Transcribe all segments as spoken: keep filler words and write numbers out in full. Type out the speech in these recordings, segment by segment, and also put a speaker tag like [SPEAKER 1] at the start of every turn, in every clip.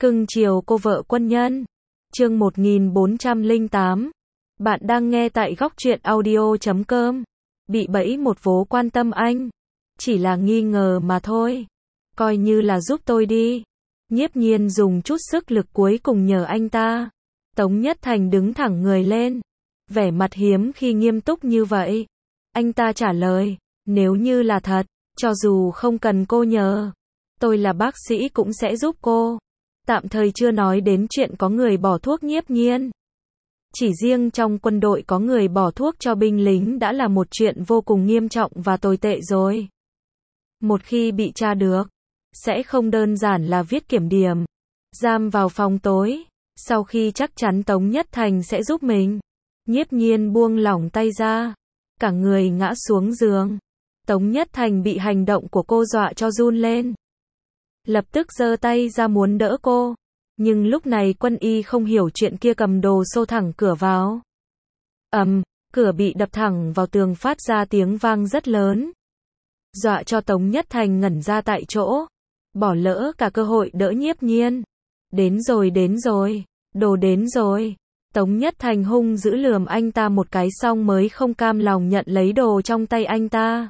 [SPEAKER 1] Cưng chiều cô vợ quân nhân. Chương một nghìn bốn trăm lẻ tám. Bạn đang nghe tại góc truyện audio chấm com. Bị bẫy một vố quan tâm anh. Chỉ là nghi ngờ mà thôi. Coi như là giúp tôi đi. Nhiếp Nhiên dùng chút sức lực cuối cùng nhờ anh ta. Tống Nhất Thành đứng thẳng người lên. Vẻ mặt hiếm khi nghiêm túc như vậy. Anh ta trả lời, nếu như là thật, cho dù không cần cô nhờ, tôi là bác sĩ cũng sẽ giúp cô. Tạm thời chưa nói đến chuyện có người bỏ thuốc Nhiếp Nhiên. Chỉ riêng trong quân đội có người bỏ thuốc cho binh lính đã là một chuyện vô cùng nghiêm trọng và tồi tệ rồi. Một khi bị tra được, sẽ không đơn giản là viết kiểm điểm, giam vào phòng tối. Sau khi chắc chắn Tống Nhất Thành sẽ giúp mình, Nhiếp Nhiên buông lỏng tay ra, cả người ngã xuống giường. Tống Nhất Thành bị hành động của cô dọa cho run lên. Lập tức giơ tay ra muốn đỡ cô. Nhưng lúc này Quân Y không hiểu chuyện kia cầm đồ xô thẳng cửa vào. Ầm, cửa bị đập thẳng vào tường phát ra tiếng vang rất lớn. Dọa cho Tống Nhất Thành ngẩn ra tại chỗ. Bỏ lỡ cả cơ hội đỡ Nhiếp Nhiên. Đến rồi đến rồi, đồ đến rồi. Tống Nhất Thành hung dữ lườm anh ta một cái xong mới không cam lòng nhận lấy đồ trong tay anh ta.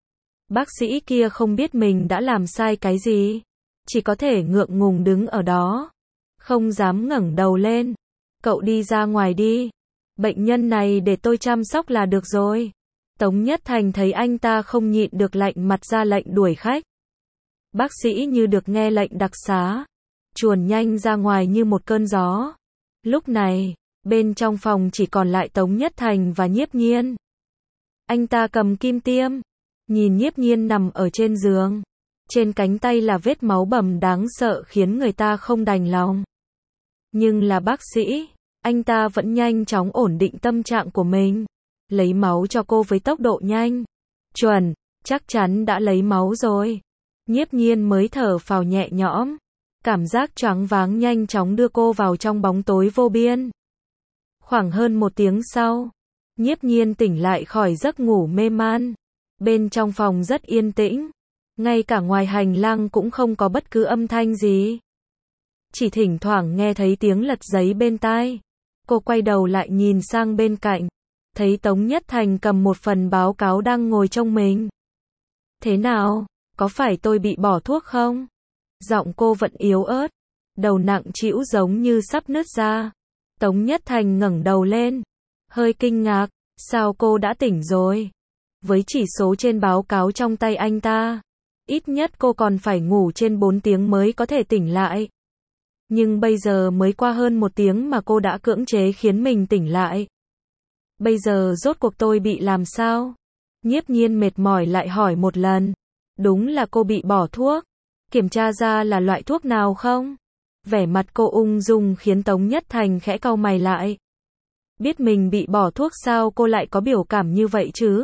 [SPEAKER 1] Bác sĩ kia không biết mình đã làm sai cái gì. Chỉ có thể ngượng ngùng đứng ở đó. Không dám ngẩng đầu lên. Cậu đi ra ngoài đi. Bệnh nhân này để tôi chăm sóc là được rồi. Tống Nhất Thành thấy anh ta không nhịn được lạnh mặt ra lệnh đuổi khách. Bác sĩ như được nghe lệnh đặc xá. Chuồn nhanh ra ngoài như một cơn gió. Lúc này, bên trong phòng chỉ còn lại Tống Nhất Thành và Nhiếp Nhiên. Anh ta cầm kim tiêm. Nhìn Nhiếp Nhiên nằm ở trên giường. Trên cánh tay là vết máu bầm đáng sợ khiến người ta không đành lòng. Nhưng là bác sĩ, anh ta vẫn nhanh chóng ổn định tâm trạng của mình. Lấy máu cho cô với tốc độ nhanh. Chuẩn, chắc chắn đã lấy máu rồi. Nhiếp Nhiên mới thở phào nhẹ nhõm. Cảm giác choáng váng nhanh chóng đưa cô vào trong bóng tối vô biên. Khoảng hơn một tiếng sau, Nhiếp Nhiên tỉnh lại khỏi giấc ngủ mê man. Bên trong phòng rất yên tĩnh. Ngay cả ngoài hành lang cũng không có bất cứ âm thanh gì. Chỉ thỉnh thoảng nghe thấy tiếng lật giấy bên tai. Cô quay đầu lại nhìn sang bên cạnh. Thấy Tống Nhất Thành cầm một phần báo cáo đang ngồi trông mình. Thế nào? Có phải tôi bị bỏ thuốc không? Giọng cô vẫn yếu ớt. Đầu nặng trĩu giống như sắp nứt ra. Tống Nhất Thành ngẩng đầu lên. Hơi kinh ngạc. Sao cô đã tỉnh rồi? Với chỉ số trên báo cáo trong tay anh ta, ít nhất cô còn phải ngủ trên bốn tiếng mới có thể tỉnh lại. Nhưng bây giờ mới qua hơn một tiếng mà cô đã cưỡng chế khiến mình tỉnh lại. Bây giờ rốt cuộc tôi bị làm sao? Nhiếp Nhiên mệt mỏi lại hỏi một lần. Đúng là cô bị bỏ thuốc. Kiểm tra ra là loại thuốc nào không? Vẻ mặt cô ung dung khiến Tống Nhất Thành khẽ cau mày lại. Biết mình bị bỏ thuốc sao cô lại có biểu cảm như vậy chứ?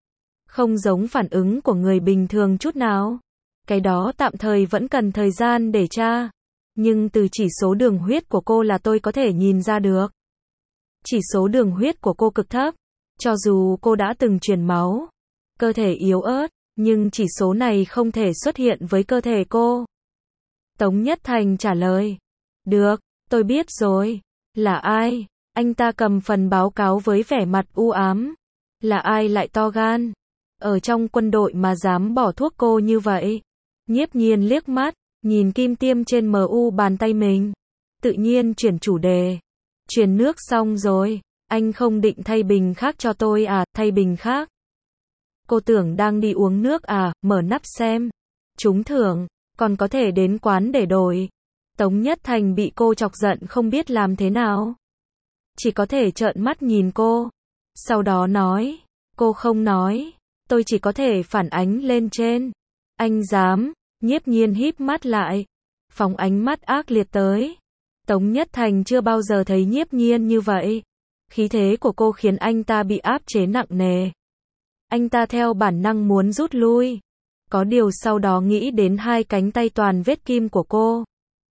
[SPEAKER 1] Không giống phản ứng của người bình thường chút nào. Cái đó tạm thời vẫn cần thời gian để tra. Nhưng từ chỉ số đường huyết của cô là tôi có thể nhìn ra được. Chỉ số đường huyết của cô cực thấp. Cho dù cô đã từng truyền máu, cơ thể yếu ớt, nhưng chỉ số này không thể xuất hiện với cơ thể cô. Tống Nhất Thành trả lời. Được, tôi biết rồi. Là ai? Anh ta cầm phần báo cáo với vẻ mặt u ám. Là ai lại to gan? Ở trong quân đội mà dám bỏ thuốc cô như vậy. Nhiếp Nhiên liếc mắt, nhìn kim tiêm trên em u bàn tay mình. Tự nhiên chuyển chủ đề. Truyền nước xong rồi. Anh không định thay bình khác cho tôi à? Thay bình khác? Cô tưởng đang đi uống nước à? Mở nắp xem. Trúng thưởng, còn có thể đến quán để đổi. Tống Nhất Thành bị cô chọc giận không biết làm thế nào. Chỉ có thể trợn mắt nhìn cô. Sau đó nói. Cô không nói. Tôi chỉ có thể phản ánh lên trên. Anh dám? Nhiếp Nhiên híp mắt lại. Phóng ánh mắt ác liệt tới. Tống Nhất Thành chưa bao giờ thấy Nhiếp Nhiên như vậy. Khí thế của cô khiến anh ta bị áp chế nặng nề. Anh ta theo bản năng muốn rút lui. Có điều sau đó nghĩ đến hai cánh tay toàn vết kim của cô.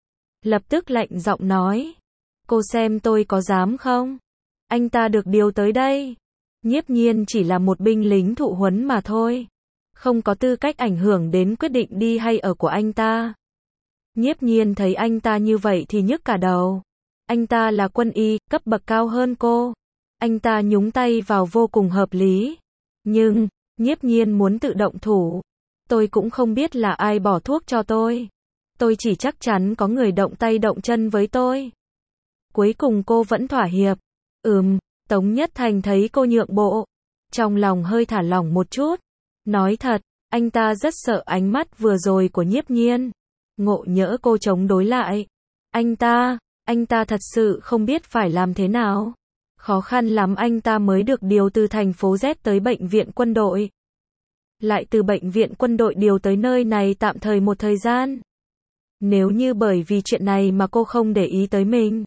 [SPEAKER 1] Lập tức lạnh giọng nói. Cô xem tôi có dám không? Anh ta được điều tới đây. Nhiếp Nhiên chỉ là một binh lính thụ huấn mà thôi. Không có tư cách ảnh hưởng đến quyết định đi hay ở của anh ta. Nhiếp Nhiên thấy anh ta như vậy thì nhức cả đầu. Anh ta là quân y, cấp bậc cao hơn cô. Anh ta nhúng tay vào vô cùng hợp lý. Nhưng, Nhiếp Nhiên muốn tự động thủ. Tôi cũng không biết là ai bỏ thuốc cho tôi. Tôi chỉ chắc chắn có người động tay động chân với tôi. Cuối cùng cô vẫn thỏa hiệp. Ừm, Tống Nhất Thành thấy cô nhượng bộ. Trong lòng hơi thả lỏng một chút. Nói thật, anh ta rất sợ ánh mắt vừa rồi của Nhiếp Nhiên. Ngộ nhỡ cô chống đối lại. Anh ta, anh ta thật sự không biết phải làm thế nào. Khó khăn lắm anh ta mới được điều từ thành phố Z tới bệnh viện quân đội. Lại từ bệnh viện quân đội điều tới nơi này tạm thời một thời gian. Nếu như bởi vì chuyện này mà cô không để ý tới mình,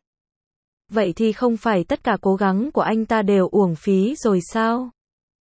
[SPEAKER 1] vậy thì không phải tất cả cố gắng của anh ta đều uổng phí rồi sao?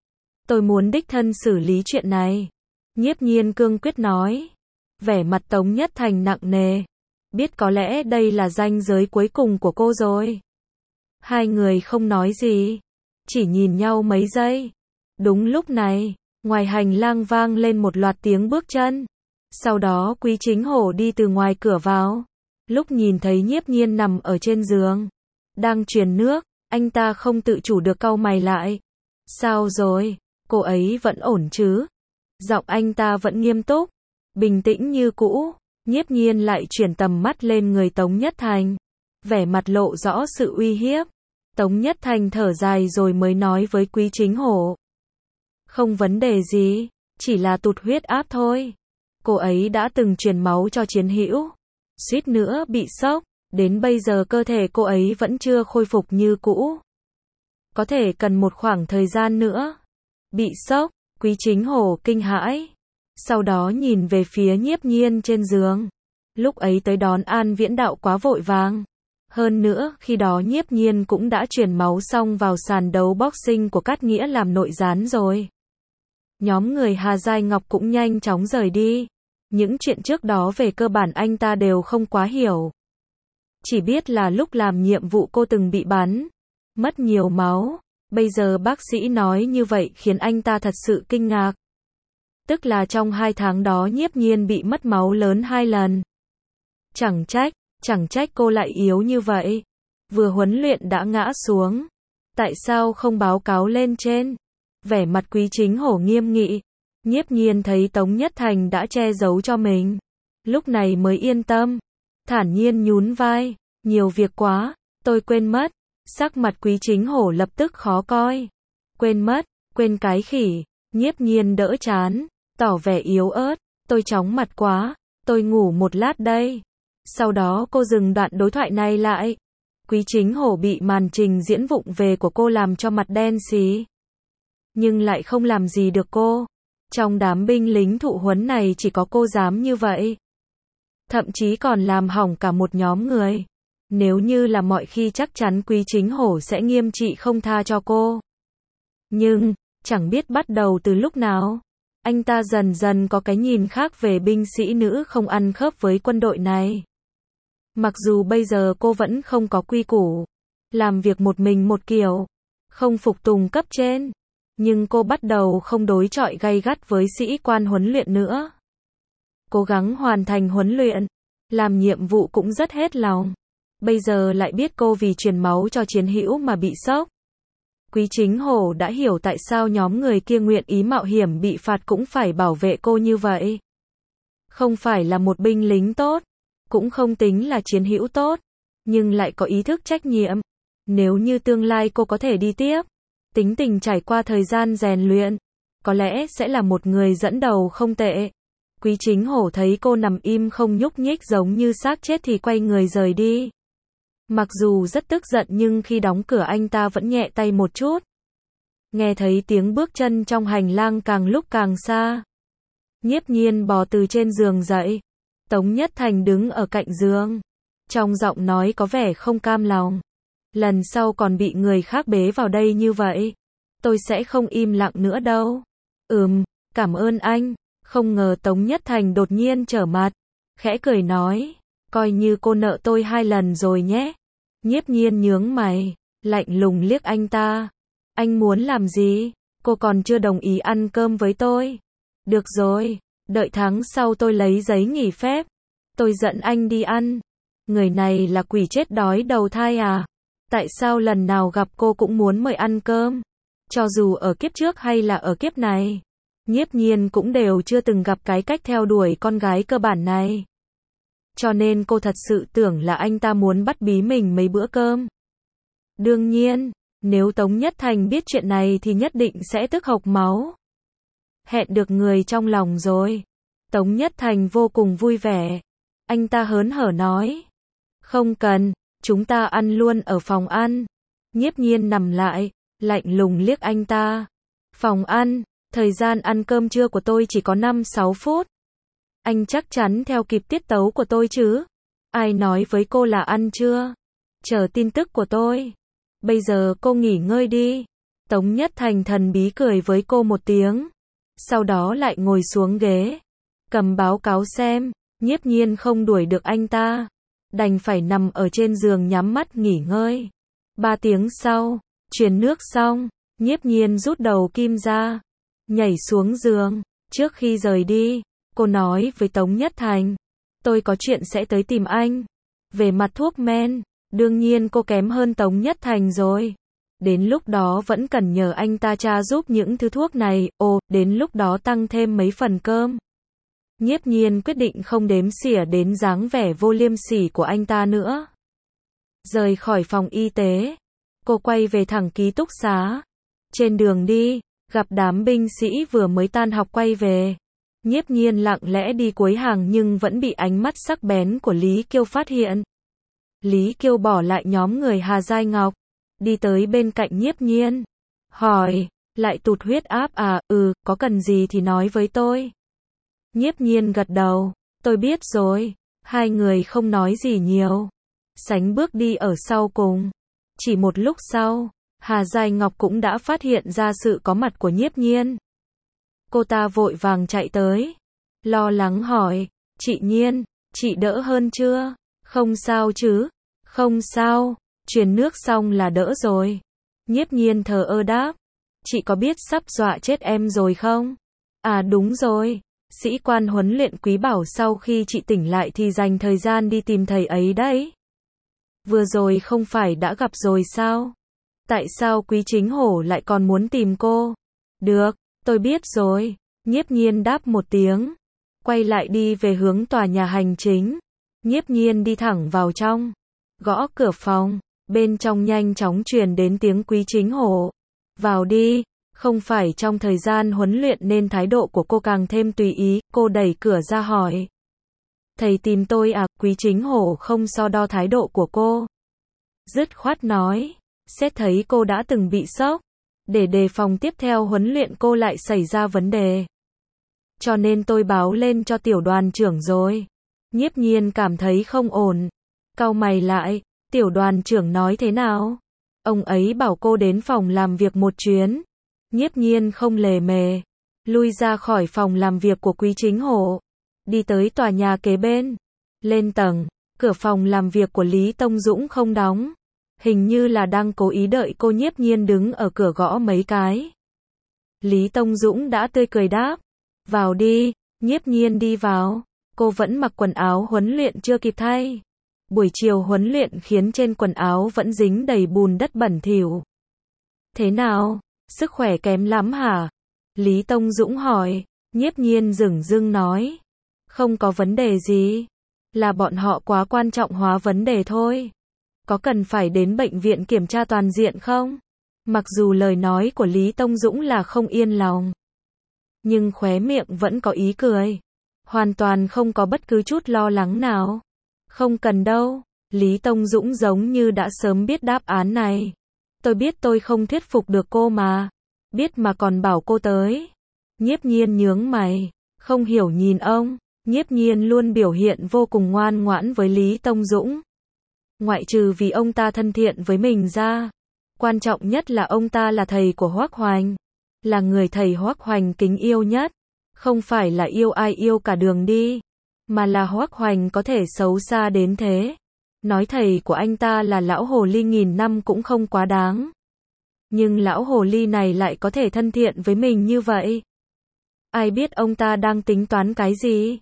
[SPEAKER 1] Tôi muốn đích thân xử lý chuyện này. Nhiếp Nhiên cương quyết nói. Vẻ mặt Tống Nhất Thành nặng nề. Biết có lẽ đây là ranh giới cuối cùng của cô rồi. Hai người không nói gì. Chỉ nhìn nhau mấy giây. Đúng lúc này, ngoài hành lang vang lên một loạt tiếng bước chân. Sau đó Quý Chính Hổ đi từ ngoài cửa vào. Lúc nhìn thấy Nhiếp Nhiên nằm ở trên giường, đang truyền nước, anh ta không tự chủ được cau mày lại. Sao rồi? Cô ấy vẫn ổn chứ? Giọng anh ta vẫn nghiêm túc, bình tĩnh như cũ. Nhiếp Nhiên lại chuyển tầm mắt lên người Tống Nhất Thành. Vẻ mặt lộ rõ sự uy hiếp. Tống Nhất Thành thở dài rồi mới nói với Quý Chính Hổ. Không vấn đề gì, chỉ là tụt huyết áp thôi. Cô ấy đã từng truyền máu cho Chiến Hữu, suýt nữa bị sốc, đến bây giờ cơ thể cô ấy vẫn chưa khôi phục như cũ. Có thể cần một khoảng thời gian nữa. Bị sốc, Quý Chính Hổ kinh hãi. Sau đó nhìn về phía Nhiếp Nhiên trên giường. Lúc ấy tới đón An Viễn Đạo quá vội vàng. Hơn nữa, khi đó Nhiếp Nhiên cũng đã truyền máu xong vào sàn đấu boxing của Cát Nghĩa làm nội gián rồi. Nhóm người Hà Giai Ngọc cũng nhanh chóng rời đi. Những chuyện trước đó về cơ bản anh ta đều không quá hiểu. Chỉ biết là lúc làm nhiệm vụ cô từng bị bắn, mất nhiều máu. Bây giờ bác sĩ nói như vậy khiến anh ta thật sự kinh ngạc. Tức là trong hai tháng đó Nhiếp Nhiên bị mất máu lớn hai lần. Chẳng trách, chẳng trách cô lại yếu như vậy. Vừa huấn luyện đã ngã xuống. Tại sao không báo cáo lên trên? Vẻ mặt Quý Chính Hổ nghiêm nghị. Nhiếp Nhiên thấy Tống Nhất Thành đã che giấu cho mình. Lúc này mới yên tâm. Thản nhiên nhún vai. Nhiều việc quá, tôi quên mất. Sắc mặt Quý Chính Hổ lập tức khó coi. Quên mất, quên cái khỉ. Nhiếp Nhiên đỡ chán, tỏ vẻ yếu ớt. Tôi chóng mặt quá, tôi ngủ một lát đây. Sau đó cô dừng đoạn đối thoại này lại. Quý Chính Hổ bị màn trình diễn vụng về của cô làm cho mặt đen xì. Nhưng lại không làm gì được cô. Trong đám binh lính thụ huấn này chỉ có cô dám như vậy. Thậm chí còn làm hỏng cả một nhóm người. Nếu như là mọi khi chắc chắn Quý Chính Hổ sẽ nghiêm trị không tha cho cô. Nhưng, chẳng biết bắt đầu từ lúc nào, anh ta dần dần có cái nhìn khác về binh sĩ nữ không ăn khớp với quân đội này. Mặc dù bây giờ cô vẫn không có quy củ, làm việc một mình một kiểu, không phục tùng cấp trên, nhưng cô bắt đầu không đối chọi gay gắt với sĩ quan huấn luyện nữa. Cố gắng hoàn thành huấn luyện, làm nhiệm vụ cũng rất hết lòng. Bây giờ lại biết cô vì truyền máu cho Chiến Hữu mà bị sốc. Quý Chính Hổ đã hiểu tại sao nhóm người kia nguyện ý mạo hiểm bị phạt cũng phải bảo vệ cô như vậy. Không phải là một binh lính tốt, cũng không tính là Chiến Hữu tốt, nhưng lại có ý thức trách nhiệm. Nếu như tương lai cô có thể đi tiếp, tính tình trải qua thời gian rèn luyện, có lẽ sẽ là một người dẫn đầu không tệ. Quý Chính Hổ thấy cô nằm im không nhúc nhích giống như xác chết thì quay người rời đi. Mặc dù rất tức giận nhưng khi đóng cửa anh ta vẫn nhẹ tay một chút. Nghe thấy tiếng bước chân trong hành lang càng lúc càng xa. Nhiếp Nhiên bò từ trên giường dậy. Tống Nhất Thành đứng ở cạnh giường. Trong giọng nói có vẻ không cam lòng. Lần sau còn bị người khác bế vào đây như vậy, tôi sẽ không im lặng nữa đâu. Ừm, cảm ơn anh. Không ngờ Tống Nhất Thành đột nhiên trở mặt. Khẽ cười nói, coi như cô nợ tôi hai lần rồi nhé. Nhiếp Nhiên nhướng mày, lạnh lùng liếc anh ta. Anh muốn làm gì? Cô còn chưa đồng ý ăn cơm với tôi. Được rồi, đợi tháng sau tôi lấy giấy nghỉ phép. tôi dẫn anh đi ăn. Người này là quỷ chết đói đầu thai à? Tại sao lần nào gặp cô cũng muốn mời ăn cơm? Cho dù ở kiếp trước hay là ở kiếp này, Nhiếp Nhiên cũng đều chưa từng gặp cái cách theo đuổi con gái cơ bản này. Cho nên cô thật sự tưởng là anh ta muốn bắt bí mình mấy bữa cơm. Đương nhiên, nếu Tống Nhất Thành biết chuyện này thì nhất định sẽ tức hộc máu. Hẹn được người trong lòng rồi. Tống Nhất Thành vô cùng vui vẻ. Anh ta hớn hở nói. Không cần, chúng ta ăn luôn ở phòng ăn. Nhiếp Nhiên nằm lại, lạnh lùng liếc anh ta. Phòng ăn, thời gian ăn cơm trưa của tôi chỉ có năm sáu phút. Anh chắc chắn theo kịp tiết tấu của tôi chứ? Ai nói với cô là ăn trưa? Chờ tin tức của tôi. Bây giờ cô nghỉ ngơi đi. Tống Nhất Thành thần bí cười với cô một tiếng. Sau đó lại ngồi xuống ghế. Cầm báo cáo xem. Nhiếp Nhiên không đuổi được anh ta. Đành phải nằm ở trên giường nhắm mắt nghỉ ngơi. Ba tiếng sau, truyền nước xong, Nhiếp Nhiên rút đầu kim ra. Nhảy xuống giường. Trước khi rời đi, cô nói với Tống Nhất Thành. Tôi có chuyện sẽ tới tìm anh. Về mặt thuốc men, đương nhiên cô kém hơn Tống Nhất Thành rồi. Đến lúc đó vẫn cần nhờ anh ta tra giúp những thứ thuốc này. Ồ, đến lúc đó tăng thêm mấy phần cơm. Nhiếp Nhiên quyết định không đếm xỉa đến dáng vẻ vô liêm sỉ của anh ta nữa. Rời khỏi phòng y tế, cô quay về thẳng ký túc xá. Trên đường đi, gặp đám binh sĩ vừa mới tan học quay về. Nhiếp Nhiên lặng lẽ đi cuối hàng nhưng vẫn bị ánh mắt sắc bén của Lý Kiêu phát hiện. Lý Kiêu bỏ lại nhóm người Hà Giai Ngọc, đi tới bên cạnh Nhiếp Nhiên. Hỏi, lại tụt huyết áp à? Ừ, có cần gì thì nói với tôi. Nhiếp Nhiên gật đầu, tôi biết rồi. Hai người không nói gì nhiều. Sánh bước đi ở sau cùng. Chỉ một lúc sau, Hà Giai Ngọc cũng đã phát hiện ra sự có mặt của Nhiếp Nhiên. Cô ta vội vàng chạy tới. Lo lắng hỏi, chị Nhiên, chị đỡ hơn chưa? Không sao chứ? Không sao, truyền nước xong là đỡ rồi. Nhiếp Nhiên thờ ơ đáp. Chị có biết sắp dọa chết em rồi không? À đúng rồi. Sĩ quan huấn luyện Quý bảo sau khi chị tỉnh lại thì dành thời gian đi tìm thầy ấy đấy. Vừa rồi không phải đã gặp rồi sao? Tại sao Quý Chính Hổ lại còn muốn tìm cô? Được, tôi biết rồi. Nhiếp Nhiên đáp một tiếng. Quay lại đi về hướng tòa nhà hành chính. Nhiếp Nhiên đi thẳng vào trong. Gõ cửa phòng. Bên trong nhanh chóng truyền đến tiếng Quý Chính Hổ. Vào đi. Không phải trong thời gian huấn luyện nên thái độ của cô càng thêm tùy ý. Cô đẩy cửa ra hỏi. Thầy tìm tôi à? Quý Chính Hổ không so đo thái độ của cô. Dứt khoát nói. Xét thấy cô đã từng bị sốc. Để đề phòng tiếp theo huấn luyện cô lại xảy ra vấn đề. Cho nên tôi báo lên cho tiểu đoàn trưởng rồi. Nhiếp Nhiên cảm thấy không ổn. Cau mày lại. Tiểu đoàn trưởng nói thế nào? Ông ấy bảo cô đến phòng làm việc một chuyến. Nhiếp Nhiên không lề mề. Lui ra khỏi phòng làm việc của Quý Chính Hổ. Đi tới tòa nhà kế bên. Lên tầng. Cửa phòng làm việc của Lý Tông Dũng không đóng. Hình như là đang cố ý đợi cô. Nhiếp Nhiên đứng ở cửa gõ mấy cái. Lý Tông Dũng đã tươi cười đáp. Vào đi. Nhiếp Nhiên đi vào. Cô vẫn mặc quần áo huấn luyện chưa kịp thay. Buổi chiều huấn luyện khiến trên quần áo vẫn dính đầy bùn đất bẩn thỉu. Thế nào? Sức khỏe kém lắm hả? Lý Tông Dũng hỏi. Nhiếp Nhiên dửng dưng nói. Không có vấn đề gì. Là bọn họ quá quan trọng hóa vấn đề thôi. Có cần phải đến bệnh viện kiểm tra toàn diện không? Mặc dù lời nói của Lý Tông Dũng là không yên lòng. Nhưng khóe miệng vẫn có ý cười. Hoàn toàn không có bất cứ chút lo lắng nào. Không cần đâu. Lý Tông Dũng giống như đã sớm biết đáp án này. Tôi biết tôi không thuyết phục được cô mà. Biết mà còn bảo cô tới. Nhiếp Nhiên nhướng mày. Không hiểu nhìn ông. Nhiếp Nhiên luôn biểu hiện vô cùng ngoan ngoãn với Lý Tông Dũng. Ngoại trừ vì ông ta thân thiện với mình ra. Quan trọng nhất là ông ta là thầy của Hoắc Hoành. Là người thầy Hoắc Hoành kính yêu nhất. Không phải là yêu ai yêu cả đường đi. Mà là Hoắc Hoành có thể xấu xa đến thế. Nói thầy của anh ta là lão hồ ly nghìn năm cũng không quá đáng. Nhưng lão hồ ly này lại có thể thân thiện với mình như vậy. Ai biết ông ta đang tính toán cái gì?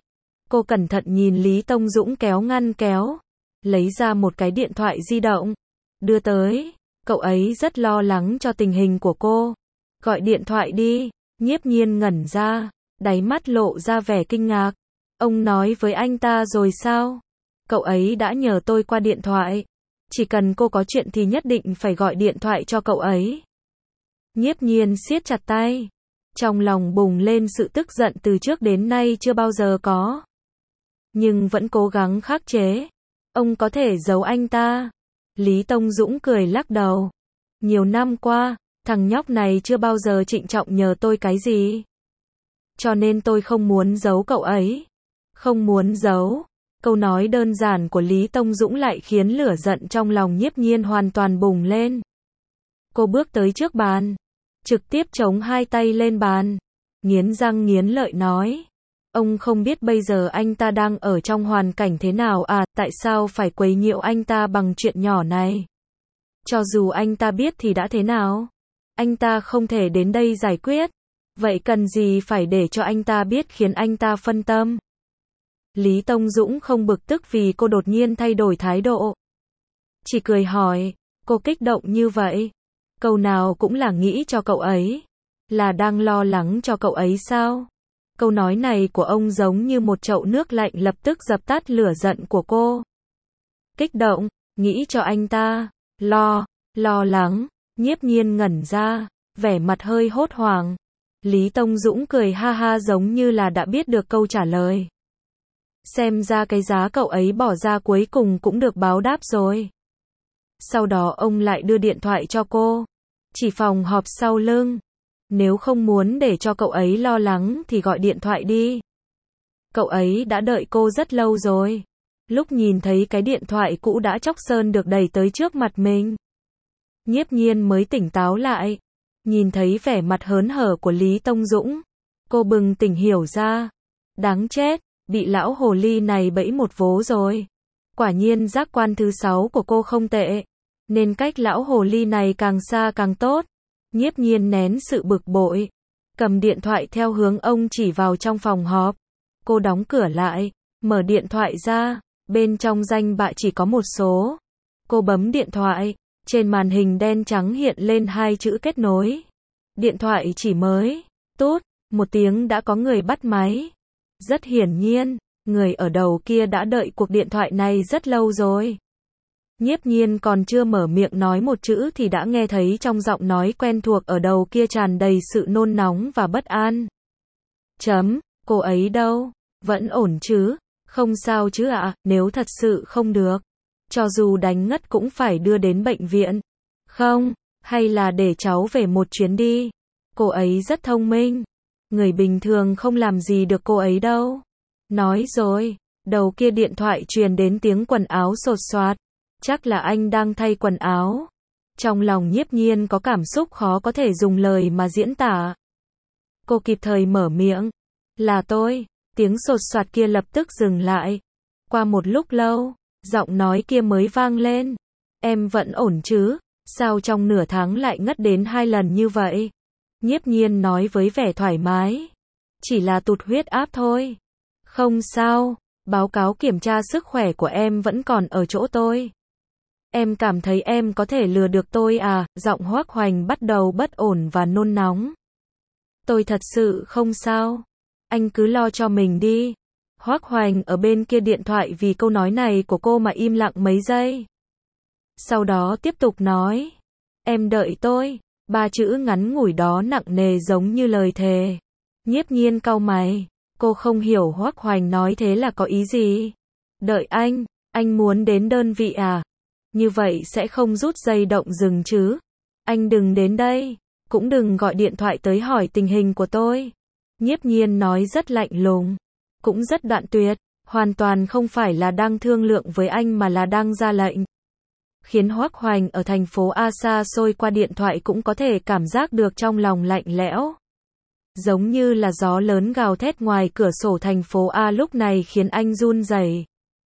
[SPEAKER 1] Cô cẩn thận nhìn Lý Tông Dũng kéo ngăn kéo, lấy ra một cái điện thoại di động, đưa tới. Cậu ấy rất lo lắng cho tình hình của cô. Gọi điện thoại đi. Nhiếp Nhiên ngẩn ra, đáy mắt lộ ra vẻ kinh ngạc. Ông nói với anh ta rồi sao? Cậu ấy đã nhờ tôi qua điện thoại. Chỉ cần cô có chuyện thì nhất định phải gọi điện thoại cho cậu ấy. Nhiếp Nhiên siết chặt tay. Trong lòng bùng lên sự tức giận từ trước đến nay chưa bao giờ có. Nhưng vẫn cố gắng khắc chế. Ông có thể giấu anh ta. Lý Tông Dũng cười lắc đầu. Nhiều năm qua, thằng nhóc này chưa bao giờ trịnh trọng nhờ tôi cái gì. Cho nên tôi không muốn giấu cậu ấy. Không muốn giấu. Câu nói đơn giản của Lý Tông Dũng lại khiến lửa giận trong lòng Nhiếp Nhiên hoàn toàn bùng lên. Cô bước tới trước bàn, trực tiếp chống hai tay lên bàn, nghiến răng nghiến lợi nói. Ông không biết bây giờ anh ta đang ở trong hoàn cảnh thế nào à, tại sao phải quấy nhiễu anh ta bằng chuyện nhỏ này? Cho dù anh ta biết thì đã thế nào? Anh ta không thể đến đây giải quyết. Vậy cần gì phải để cho anh ta biết khiến anh ta phân tâm? Lý Tông Dũng không bực tức vì cô đột nhiên thay đổi thái độ. Chỉ cười hỏi, cô kích động như vậy? Câu nào cũng là nghĩ cho cậu ấy. Là đang lo lắng cho cậu ấy sao? Câu nói này của ông giống như một chậu nước lạnh lập tức dập tắt lửa giận của cô. Kích động, nghĩ cho anh ta, lo, lo lắng. Nhiếp Nhiên ngẩn ra, vẻ mặt hơi hốt hoảng. Lý Tông Dũng cười ha ha giống như là đã biết được câu trả lời. Xem ra cái giá cậu ấy bỏ ra cuối cùng cũng được báo đáp rồi. Sau đó ông lại đưa điện thoại cho cô. Chỉ phòng họp sau lưng. Nếu không muốn để cho cậu ấy lo lắng thì gọi điện thoại đi. Cậu ấy đã đợi cô rất lâu rồi. Lúc nhìn thấy cái điện thoại cũ đã chóc sơn được đẩy tới trước mặt mình, Nhiếp Nhiên mới tỉnh táo lại. Nhìn thấy vẻ mặt hớn hở của Lý Tông Dũng, cô bừng tỉnh hiểu ra. Đáng chết, bị lão hồ ly này bẫy một vố rồi. Quả nhiên giác quan thứ sáu của cô không tệ, nên cách lão hồ ly này càng xa càng tốt. Nhiếp Nhiên nén sự bực bội, cầm điện thoại theo hướng ông chỉ vào trong phòng họp. Cô đóng cửa lại, mở điện thoại ra, bên trong danh bạ chỉ có một số. Cô bấm điện thoại, trên màn hình đen trắng hiện lên hai chữ kết nối. Điện thoại chỉ mới, tút, một tiếng đã có người bắt máy. Rất hiển nhiên, người ở đầu kia đã đợi cuộc điện thoại này rất lâu rồi. Nhiếp Nhiên còn chưa mở miệng nói một chữ thì đã nghe thấy trong giọng nói quen thuộc ở đầu kia tràn đầy sự nôn nóng và bất an. Chấm, cô ấy đâu? Vẫn ổn chứ? Không sao chứ ạ, à? Nếu thật sự không được, cho dù đánh ngất cũng phải đưa đến bệnh viện. Không, hay là để cháu về một chuyến đi. Cô ấy rất thông minh. Người bình thường không làm gì được cô ấy đâu. Nói rồi, đầu kia điện thoại truyền đến tiếng quần áo xột xoạt. Chắc là anh đang thay quần áo. Trong lòng Nhiếp Nhiên có cảm xúc khó có thể dùng lời mà diễn tả. Cô kịp thời mở miệng. Là tôi. Tiếng xột xoạt kia lập tức dừng lại. Qua một lúc lâu, giọng nói kia mới vang lên. Em vẫn ổn chứ? Sao trong nửa tháng lại ngất đến hai lần như vậy? Nhiếp Nhiên nói với vẻ thoải mái. Chỉ là tụt huyết áp thôi. Không sao, báo cáo kiểm tra sức khỏe của em vẫn còn ở chỗ tôi. Em cảm thấy em có thể lừa được tôi à? Giọng Hoắc Hoành bắt đầu bất ổn và nôn nóng. Tôi thật sự không sao. Anh cứ lo cho mình đi. Hoắc Hoành ở bên kia điện thoại vì câu nói này của cô mà im lặng mấy giây. Sau đó tiếp tục nói. Em đợi tôi. Ba chữ ngắn ngủi đó nặng nề giống như lời thề. Nhiếp Nhiên cau mày. Cô không hiểu Hoắc Hoành nói thế là có ý gì. Đợi anh. Anh muốn đến đơn vị à? Như vậy sẽ không rút dây động rừng chứ. Anh đừng đến đây. Cũng đừng gọi điện thoại tới hỏi tình hình của tôi. Nhiếp Nhiên nói rất lạnh lùng. Cũng rất đoạn tuyệt. Hoàn toàn không phải là đang thương lượng với anh mà là đang ra lệnh. Khiến Hoắc Hoành ở thành phố A xa xôi qua điện thoại cũng có thể cảm giác được trong lòng lạnh lẽo. Giống như là gió lớn gào thét ngoài cửa sổ thành phố A lúc này khiến anh run rẩy.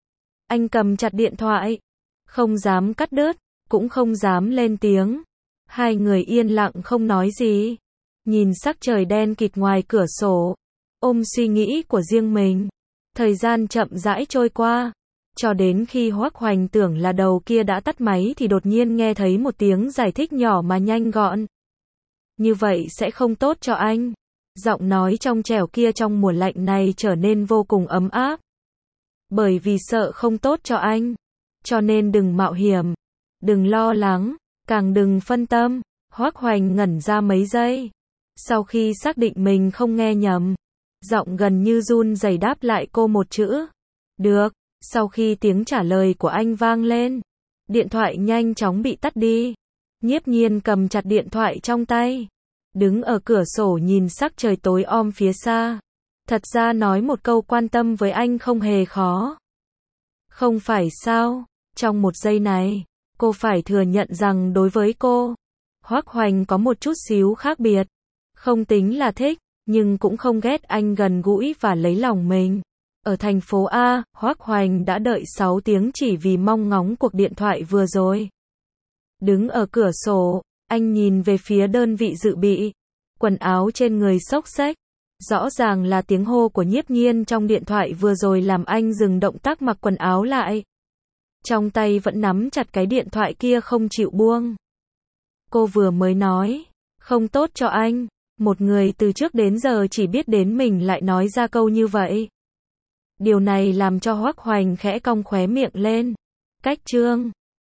[SPEAKER 1] Anh cầm chặt điện thoại. Không dám cắt đứt, cũng không dám lên tiếng. Hai người yên lặng không nói gì. Nhìn sắc trời đen kịt ngoài cửa sổ. Ôm suy nghĩ của riêng mình. Thời gian chậm rãi trôi qua. Cho đến khi Hoắc Hoành tưởng là đầu kia đã tắt máy thì đột nhiên nghe thấy một tiếng giải thích nhỏ mà nhanh gọn. Như vậy sẽ không tốt cho anh. Giọng nói trong trẻo kia trong mùa lạnh này trở nên vô cùng ấm áp. Bởi vì sợ không tốt cho anh. Cho nên đừng mạo hiểm. Đừng lo lắng. Càng đừng phân tâm. Hoắc Hoành ngẩn ra mấy giây. Sau khi xác định mình không nghe nhầm. Giọng gần như run rẩy đáp lại cô một chữ. Được. Sau khi tiếng trả lời của anh vang lên. Điện thoại nhanh chóng bị tắt đi. Nhiếp Nhiên cầm chặt điện thoại trong tay. Đứng ở cửa sổ nhìn sắc trời tối om phía xa. Thật ra nói một câu quan tâm với anh không hề khó. Không phải sao? Trong một giây này, cô phải thừa nhận rằng đối với cô, Hoắc Hoành có một chút xíu khác biệt. Không tính là thích, nhưng cũng không ghét anh gần gũi và lấy lòng mình. Ở thành phố A, Hoắc Hoành đã đợi sáu tiếng chỉ vì mong ngóng cuộc điện thoại vừa rồi. Đứng ở cửa sổ, anh nhìn về phía đơn vị dự bị. Quần áo trên người xốc xếch. Rõ ràng là tiếng hô của Nhiếp Nhiên trong điện thoại vừa rồi làm anh dừng động tác mặc quần áo lại. Trong tay vẫn nắm chặt cái điện thoại kia không chịu buông. Cô vừa mới nói, không tốt cho anh. Một người từ trước đến giờ chỉ biết đến mình lại nói ra câu như vậy. Điều này làm cho Hoắc Hoành khẽ cong khóe miệng lên. Cách chương